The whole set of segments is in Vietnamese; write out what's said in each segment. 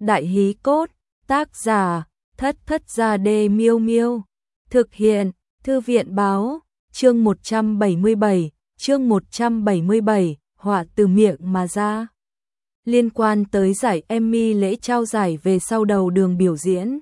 Đại hí cốt, tác giả, Thất Thất Gia Đê Miêu Miêu. Thực hiện, Thư viện báo, chương 177, họa từ miệng mà ra. Liên quan tới giải Emmy lễ trao giải về sau đầu đường biểu diễn.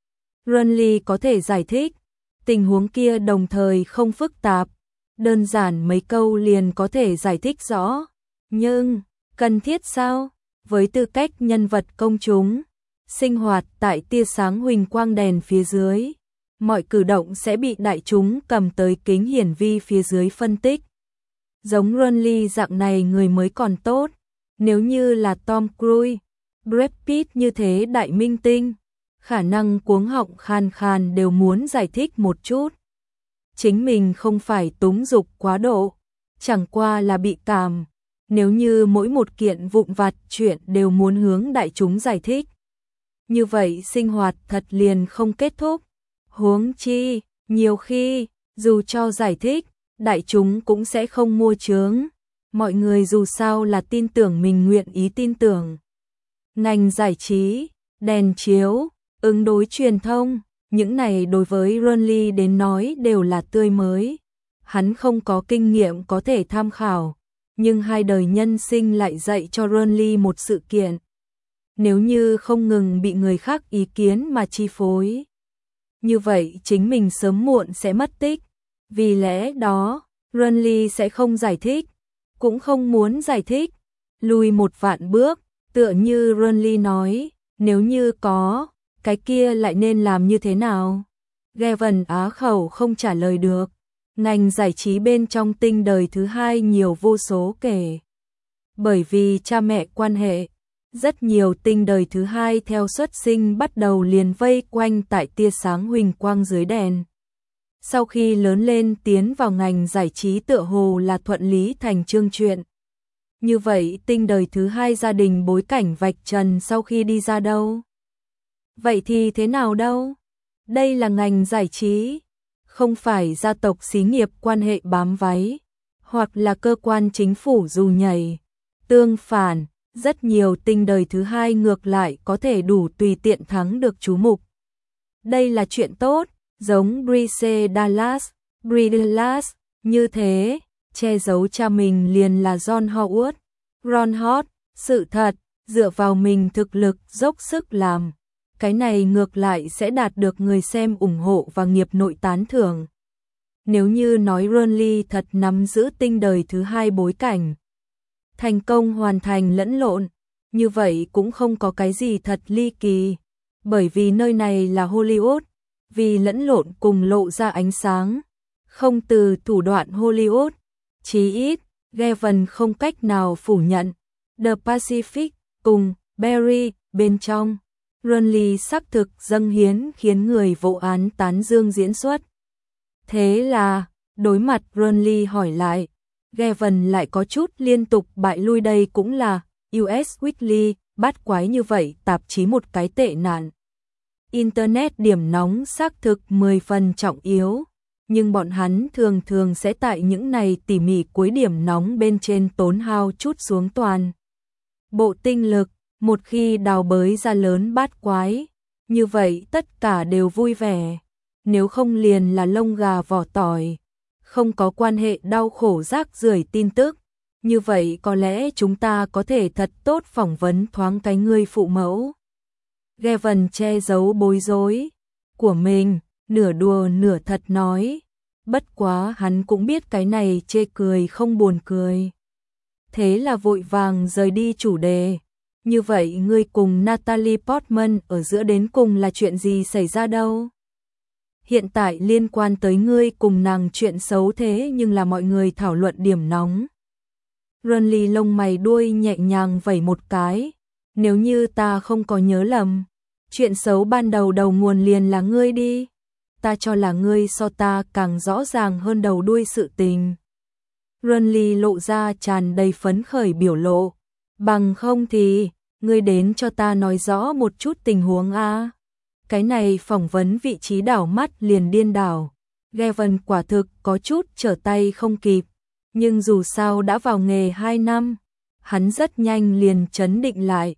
Runley có thể giải thích, tình huống kia đồng thời không phức tạp, đơn giản mấy câu liền có thể giải thích rõ. Nhưng, cần thiết sao? Với tư cách nhân vật công chúng, sinh hoạt tại tia sáng huỳnh quang đèn phía dưới, mọi cử động sẽ bị đại chúng cầm tới kính hiển vi phía dưới phân tích. Giống Runley dạng này người mới còn tốt, nếu như là Tom Cruise, Brad Pitt như thế đại minh tinh, khả năng cuống họng khan khan đều muốn giải thích một chút. Chính mình không phải túng dục quá độ, chẳng qua là bị cảm. Nếu như mỗi một kiện vụn vặt chuyện đều muốn hướng đại chúng giải thích, như vậy sinh hoạt thật liền không kết thúc. Huống chi, nhiều khi, dù cho giải thích, đại chúng cũng sẽ không mua chướng. Mọi người dù sao là tin tưởng mình nguyện ý tin tưởng. Ngành giải trí, đèn chiếu, ứng đối truyền thông, những này đối với Runley đến nói đều là tươi mới. Hắn không có kinh nghiệm có thể tham khảo, nhưng hai đời nhân sinh lại dạy cho Runley một sự kiện. Nếu như không ngừng bị người khác ý kiến mà chi phối, như vậy chính mình sớm muộn sẽ mất tích. Vì lẽ đó, Runley sẽ không giải thích, cũng không muốn giải thích. Lùi một vạn bước, tựa như Runley nói, nếu như có, cái kia lại nên làm như thế nào? Gavin á khẩu không trả lời được. Ngành giải trí bên trong tinh đời thứ hai nhiều vô số kể. Bởi vì cha mẹ quan hệ, rất nhiều tinh đời thứ hai theo xuất sinh bắt đầu liền vây quanh tại tia sáng huỳnh quang dưới đèn. Sau khi lớn lên tiến vào ngành giải trí tựa hồ là thuận lý thành chương chuyện. Như vậy tinh đời thứ hai gia đình bối cảnh vạch trần sau khi đi ra đâu? Vậy thì thế nào đâu? Đây là ngành giải trí, không phải gia tộc xí nghiệp quan hệ bám váy, hoặc là cơ quan chính phủ dù nhảy. Tương phản, rất nhiều tinh đời thứ hai ngược lại có thể đủ tùy tiện thắng được chú mục. Đây là chuyện tốt, giống Brie Dallas, như thế, che giấu cha mình liền là Ron Howard. Sự thật, dựa vào mình thực lực dốc sức làm. Cái này ngược lại sẽ đạt được người xem ủng hộ và nghiệp nội tán thưởng. Nếu như nói Runley thật nắm giữ tinh đời thứ hai bối cảnh, thành công hoàn thành lẫn lộn, như vậy cũng không có cái gì thật ly kỳ, bởi vì nơi này là Hollywood, vì lẫn lộn cùng lộ ra ánh sáng, không từ thủ đoạn Hollywood, chí ít, Gavin không cách nào phủ nhận, The Pacific cùng Barry bên trong. Runley xác thực dâng hiến khiến người vô án tán dương diễn xuất. Thế là, đối mặt Runley hỏi lại, Gavin lại có chút liên tục bại lui. Đây cũng là US Weekly, bát quái như vậy tạp chí một cái tệ nạn. Internet điểm nóng xác thực 10 phần trọng yếu, nhưng bọn hắn thường thường sẽ tại những này tỉ mỉ cuối điểm nóng bên trên tốn hao chút xuống toàn bộ tinh lực. Một khi đào bới ra lớn bát quái, như vậy tất cả đều vui vẻ, nếu không liền là lông gà vỏ tỏi, không có quan hệ đau khổ rác rưởi tin tức, như vậy có lẽ chúng ta có thể thật tốt phỏng vấn thoáng cái người phụ mẫu. Gavin che giấu bối rối của mình, nửa đùa nửa thật nói, bất quá hắn cũng biết cái này chê cười không buồn cười. Thế là vội vàng rời đi chủ đề. Như vậy ngươi cùng Natalie Portman ở giữa đến cùng là chuyện gì xảy ra đâu? Hiện tại liên quan tới ngươi cùng nàng chuyện xấu thế nhưng là mọi người thảo luận điểm nóng. Runley lông mày đuôi nhẹ nhàng vẩy một cái. Nếu như ta không có nhớ lầm, chuyện xấu ban đầu đầu nguồn liền là ngươi đi. Ta cho là ngươi so ta càng rõ ràng hơn đầu đuôi sự tình. Runley lộ ra tràn đầy phấn khởi biểu lộ. Bằng không thì, ngươi đến cho ta nói rõ một chút tình huống a. Cái này phỏng vấn vị trí đảo mắt liền điên đảo. Gavin quả thực có chút trở tay không kịp, nhưng dù sao đã vào nghề 2 năm, hắn rất nhanh liền trấn định lại.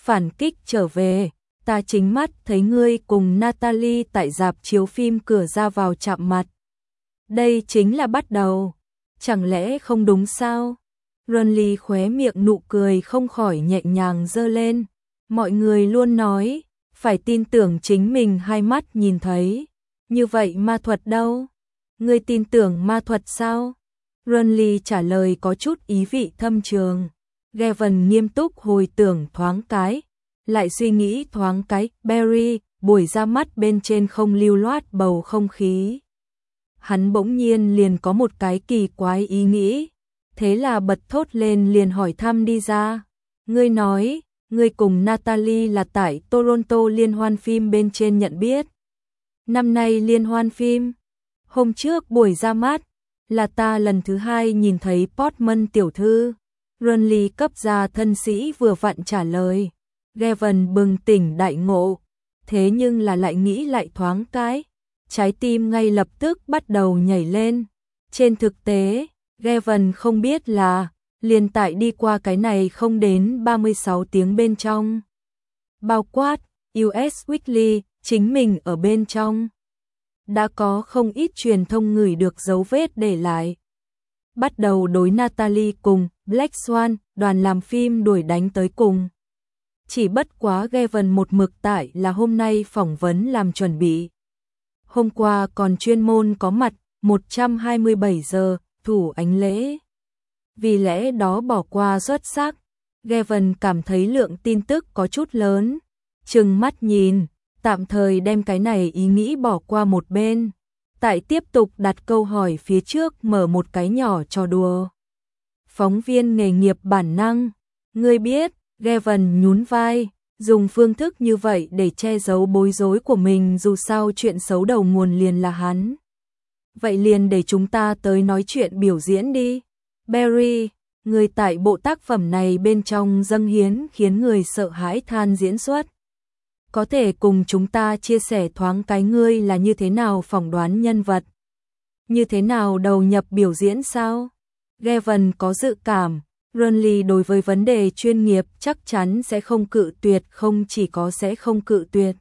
phản kích trở về, ta chính mắt thấy ngươi cùng Natalie tại rạp chiếu phim cửa ra vào chạm mặt. Đây chính là bắt đầu, chẳng lẽ không đúng sao? Renly khóe miệng nụ cười không khỏi nhẹ nhàng giơ lên. Mọi người luôn nói, phải tin tưởng chính mình hai mắt nhìn thấy. Như vậy ma thuật đâu? Ngươi tin tưởng ma thuật sao? Renly trả lời có chút ý vị thâm trường. Gavin nghiêm túc hồi tưởng thoáng cái, lại suy nghĩ thoáng cái. Barry, buổi ra mắt bên trên không lưu loát bầu không khí. Hắn bỗng nhiên liền có một cái kỳ quái ý nghĩ. Thế là bật thốt lên liền hỏi thăm đi ra. Ngươi nói, ngươi cùng Natalie là tại Toronto liên hoan phim bên trên nhận biết. Năm nay liên hoan phim. Hôm trước buổi ra mắt, là ta lần thứ hai nhìn thấy Portman tiểu thư. Renly cấp gia thân sĩ vừa vặn trả lời. Gavin bừng tỉnh đại ngộ. Thế nhưng là lại nghĩ lại thoáng cái. Trái tim ngay lập tức bắt đầu nhảy lên. Trên thực tế, Gavin không biết là, liền tại đi qua cái này không đến 36 tiếng bên trong. Bao quát, US Weekly, chính mình ở bên trong. Đã có không ít truyền thông ngửi được dấu vết để lại. Bắt đầu đối Natalie cùng Black Swan, đoàn làm phim đuổi đánh tới cùng. Chỉ bất quá Gavin một mực tại là hôm nay phỏng vấn làm chuẩn bị. Hôm qua còn chuyên môn có mặt 127 giờ, thủ ánh lễ. Vì lẽ đó bỏ qua xuất sắc. Gavin cảm thấy lượng tin tức có chút lớn. Trừng mắt nhìn, tạm thời đem cái này ý nghĩ bỏ qua một bên. Tại tiếp tục đặt câu hỏi phía trước mở một cái nhỏ trò đùa. Phóng viên nghề nghiệp bản năng. Ngươi biết, Gavin nhún vai, dùng phương thức như vậy để che giấu bối rối của mình dù sao chuyện xấu đầu nguồn liền là hắn. Vậy liền để chúng ta tới nói chuyện biểu diễn đi. Barry, người tại bộ tác phẩm này bên trong dâng hiến khiến người sợ hãi than diễn xuất. Có thể cùng chúng ta chia sẻ thoáng cái ngươi là như thế nào phỏng đoán nhân vật? Như thế nào đầu nhập biểu diễn sao? Gavin có dự cảm, Renly đối với vấn đề chuyên nghiệp chắc chắn sẽ không cự tuyệt, không chỉ có sẽ không cự tuyệt.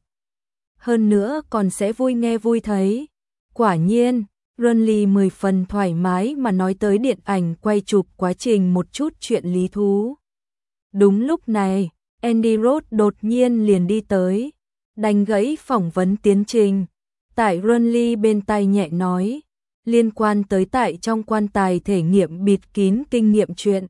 Hơn nữa còn sẽ vui nghe vui thấy. Quả nhiên, Renly 10 phần thoải mái mà nói tới điện ảnh quay chụp quá trình một chút chuyện lý thú. Đúng lúc này, Andy Roth đột nhiên liền đi tới, đánh gãy phỏng vấn tiến trình. Tại Renly bên tai nhẹ nói, liên quan tới tại trong quan tài thể nghiệm bịt kín kinh nghiệm chuyện.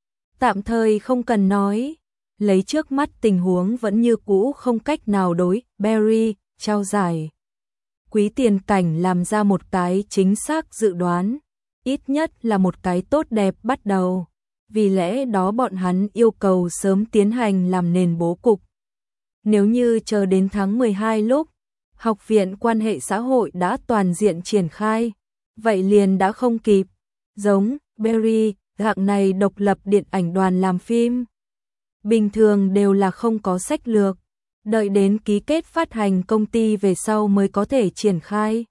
Tạm thời không cần nói, lấy trước mắt tình huống vẫn như cũ không cách nào đối. Barry, trao giải Quý tiền cảnh làm ra một cái chính xác dự đoán, ít nhất là một cái tốt đẹp bắt đầu. Vì lẽ đó bọn hắn yêu cầu sớm tiến hành làm nền bố cục. Nếu như chờ đến tháng 12 lúc, học viện quan hệ xã hội đã toàn diện triển khai, vậy liền đã không kịp. Giống Barry, hạng này độc lập điện ảnh đoàn làm phim, bình thường đều là không có sách lược, đợi đến ký kết phát hành công ty về sau mới có thể triển khai.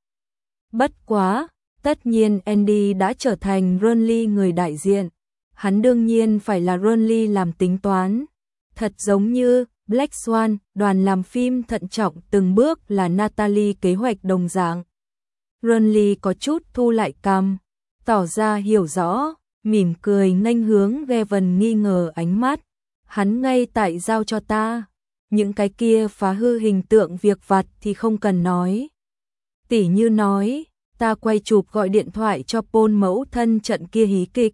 Bất quá, tất nhiên Andy đã trở thành Renly người đại diện, hắn đương nhiên phải là Renly làm tính toán. Thật giống như Black Swan, đoàn làm phim thận trọng từng bước là Natalie kế hoạch đồng dạng. Renly có chút thu lại cằm, tỏ ra hiểu rõ, mỉm cười nghênh hướng Gavin nghi ngờ ánh mắt. Hắn ngay tại giao cho ta. Những cái kia phá hư hình tượng việc vặt thì không cần nói. Tỉ như nói, ta quay chụp gọi điện thoại cho Paul mẫu thân trận kia hí kịch.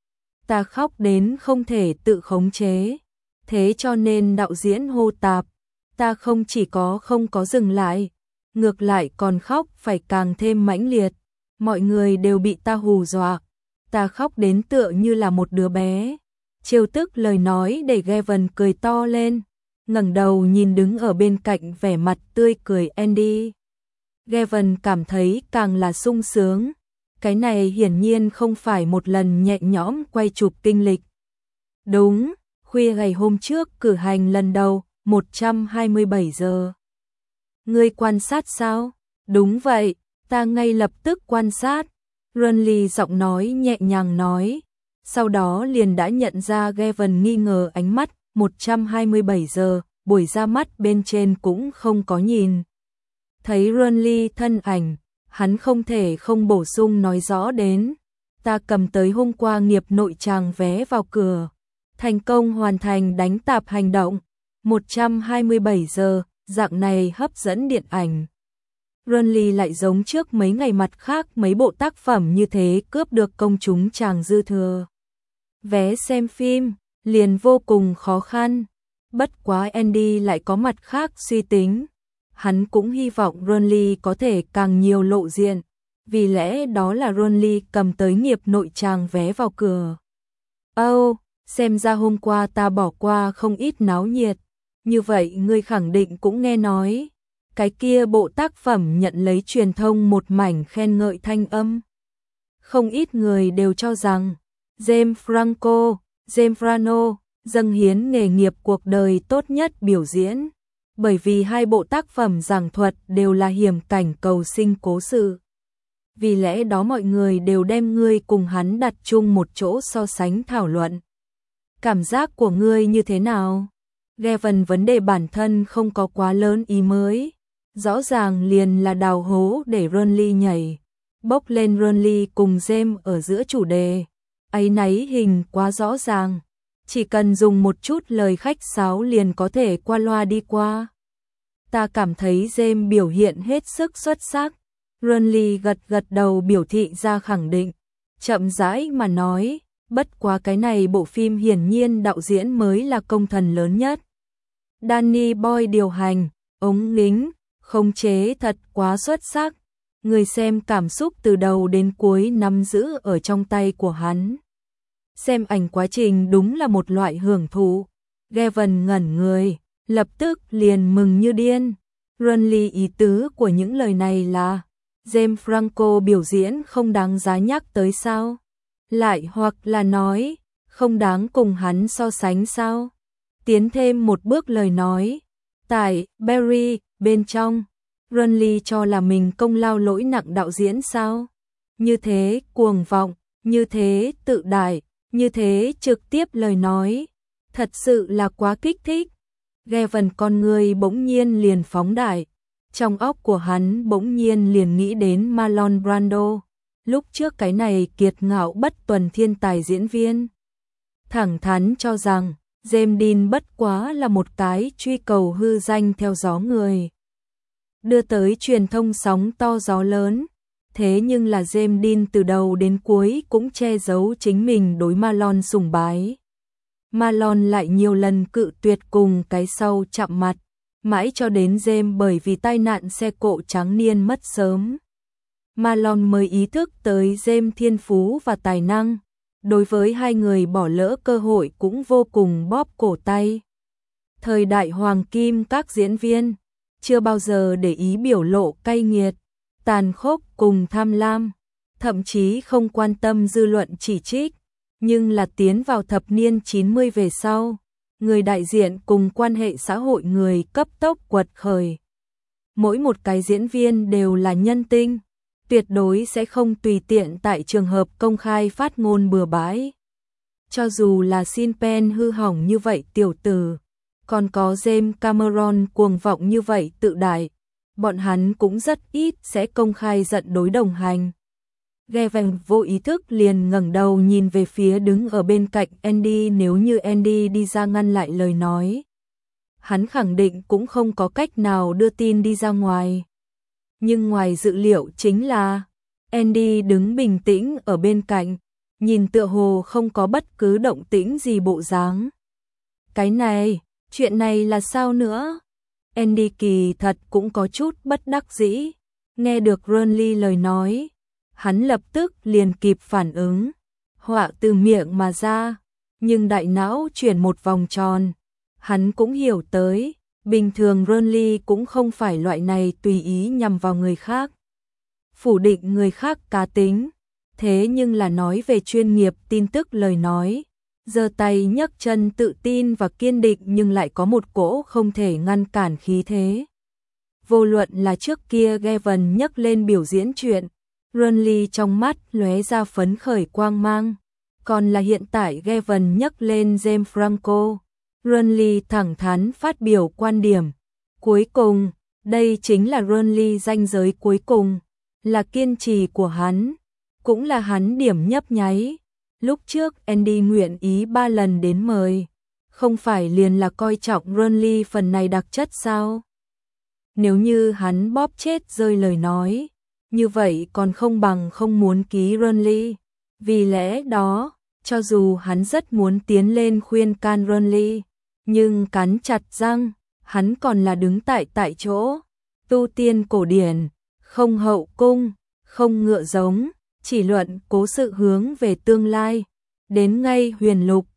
Ta khóc đến không thể tự khống chế. Thế cho nên đạo diễn hô tạp, ta không chỉ có không có dừng lại, ngược lại còn khóc phải càng thêm mãnh liệt. Mọi người đều bị ta hù dọa. Ta khóc đến tựa như là một đứa bé. Trêu tức lời nói để Gavin cười to lên, ngẩng đầu nhìn đứng ở bên cạnh vẻ mặt tươi cười Andy. Gavin cảm thấy càng là sung sướng. Cái này hiển nhiên không phải một lần nhẹ nhõm quay chụp kinh lịch. Đúng, khuya ngày hôm trước cử hành lần đầu, 127 giờ. Ngươi quan sát sao? Đúng vậy, ta ngay lập tức quan sát. Renly giọng nói nhẹ nhàng nói. Sau đó liền đã nhận ra Gavin nghi ngờ ánh mắt, 127 giờ, buổi ra mắt bên trên cũng không có nhìn. Thấy Renly thân ảnh, hắn không thể không bổ sung nói rõ đến. Ta cầm tới hôm qua nghiệp nội tràng vé vào cửa. Thành công hoàn thành đánh tạp hành động. 127 giờ, dạng này hấp dẫn điện ảnh. Renly lại giống trước mấy ngày mặt khác mấy bộ tác phẩm như thế cướp được công chúng tràng dư thừa. Vé xem phim, liền vô cùng khó khăn. Bất quá Andy lại có mặt khác suy tính. Hắn cũng hy vọng Renly có thể càng nhiều lộ diện. Vì lẽ đó là Renly cầm tới nghiệp nội tràng vé vào cửa. Xem ra hôm qua ta bỏ qua không ít náo nhiệt. Như vậy ngươi khẳng định cũng nghe nói. Cái kia bộ tác phẩm nhận lấy truyền thông một mảnh khen ngợi thanh âm. Không ít người đều cho rằng James Franco dâng hiến nghề nghiệp cuộc đời tốt nhất biểu diễn. Bởi vì hai bộ tác phẩm giảng thuật đều là hiểm cảnh cầu sinh cố sự. Vì lẽ đó mọi người đều đem ngươi cùng hắn đặt chung một chỗ so sánh thảo luận. Cảm giác của ngươi như thế nào? Gavin vấn đề bản thân không có quá lớn ý mới. Rõ ràng liền là đào hố để Renly nhảy. Bốc lên Renly cùng James ở giữa chủ đề. Áy náy hình quá rõ ràng. Chỉ cần dùng một chút lời khách sáo liền có thể qua loa đi qua. Ta cảm thấy James biểu hiện hết sức xuất sắc. Renly gật đầu biểu thị ra khẳng định. Chậm rãi mà nói, bất quá cái này bộ phim hiển nhiên đạo diễn mới là công thần lớn nhất. Danny Boyle điều hành, ống lính, khống chế thật quá xuất sắc. Người xem cảm xúc từ đầu đến cuối nắm giữ ở trong tay của hắn. Xem ảnh quá trình đúng là một loại hưởng thụ. Gavin ngẩn người, lập tức liền mừng như điên. Renly ý tứ của những lời này là James Franco biểu diễn không đáng giá nhắc tới sao? Lại hoặc là nói, không đáng cùng hắn so sánh sao? Tiến thêm một bước lời nói, tại Barry bên trong, Renly cho là mình công lao lỗi nặng đạo diễn sao? Như thế cuồng vọng, như thế tự đại, như thế trực tiếp lời nói, thật sự là quá kích thích. Gavin con người bỗng nhiên liền phóng đại. Trong óc của hắn bỗng nhiên liền nghĩ đến Marlon Brando, lúc trước cái này kiệt ngạo bất tuần thiên tài diễn viên. Thẳng thắn cho rằng, James Dean bất quá là một cái truy cầu hư danh theo gió người. Đưa tới truyền thông sóng to gió lớn, thế nhưng là James Dean từ đầu đến cuối cũng che giấu chính mình đối Marlon sùng bái. Marlon lại nhiều lần cự tuyệt cùng cái sau chạm mặt. Mãi cho đến James bởi vì tai nạn xe cộ tráng niên mất sớm. Marlon mới ý thức tới James thiên phú và tài năng. Đối với hai người bỏ lỡ cơ hội cũng vô cùng bóp cổ tay. Thời đại hoàng kim các diễn viên, chưa bao giờ để ý biểu lộ cay nghiệt, tàn khốc cùng tham lam. Thậm chí không quan tâm dư luận chỉ trích. Nhưng là tiến vào thập niên 90 về sau. Người đại diện cùng quan hệ xã hội người cấp tốc quật khởi. Mỗi một cái diễn viên đều là nhân tinh, tuyệt đối sẽ không tùy tiện tại trường hợp công khai phát ngôn bừa bãi. Cho dù là Sean Penn hư hỏng như vậy tiểu tử, còn có James Cameron cuồng vọng như vậy tự đại, bọn hắn cũng rất ít sẽ công khai giận đối đồng hành. Gavin vô ý thức liền ngẩng đầu nhìn về phía đứng ở bên cạnh Andy, nếu như Andy đi ra ngăn lại lời nói. Hắn khẳng định cũng không có cách nào đưa tin đi ra ngoài. Nhưng ngoài dự liệu chính là Andy đứng bình tĩnh ở bên cạnh, nhìn tựa hồ không có bất cứ động tĩnh gì bộ dáng. Cái này, chuyện này là sao nữa? Andy kỳ thật cũng có chút bất đắc dĩ. Nghe được Renly lời nói, hắn lập tức liền kịp phản ứng, họa từ miệng mà ra, nhưng đại não chuyển một vòng tròn, hắn cũng hiểu tới, bình thường Renly cũng không phải loại này tùy ý nhằm vào người khác, phủ định người khác cá tính, thế nhưng là nói về chuyên nghiệp tin tức lời nói, giơ tay nhấc chân tự tin và kiên định nhưng lại có một cỗ không thể ngăn cản khí thế. Vô luận là trước kia Gavin nhấc lên biểu diễn chuyện, Renly trong mắt lóe ra phấn khởi quang mang, còn là hiện tại Gavin nhấc lên James Franco, Renly thẳng thắn phát biểu quan điểm. Cuối cùng, đây chính là Renly ranh giới cuối cùng, là kiên trì của hắn, cũng là hắn điểm nhấp nháy. Lúc trước Andy nguyện ý 3 lần đến mời, không phải liền là coi trọng Renly phần này đặc chất sao? Nếu như hắn bóp chết rơi lời nói, như vậy còn không bằng không muốn ký Renly. Vì lẽ đó, cho dù hắn rất muốn tiến lên khuyên can Renly, nhưng cắn chặt răng, hắn còn là đứng tại chỗ. Tu tiên cổ điển, không hậu cung, không ngựa giống, chỉ luận cố sự hướng về tương lai. Đến ngay huyền lục,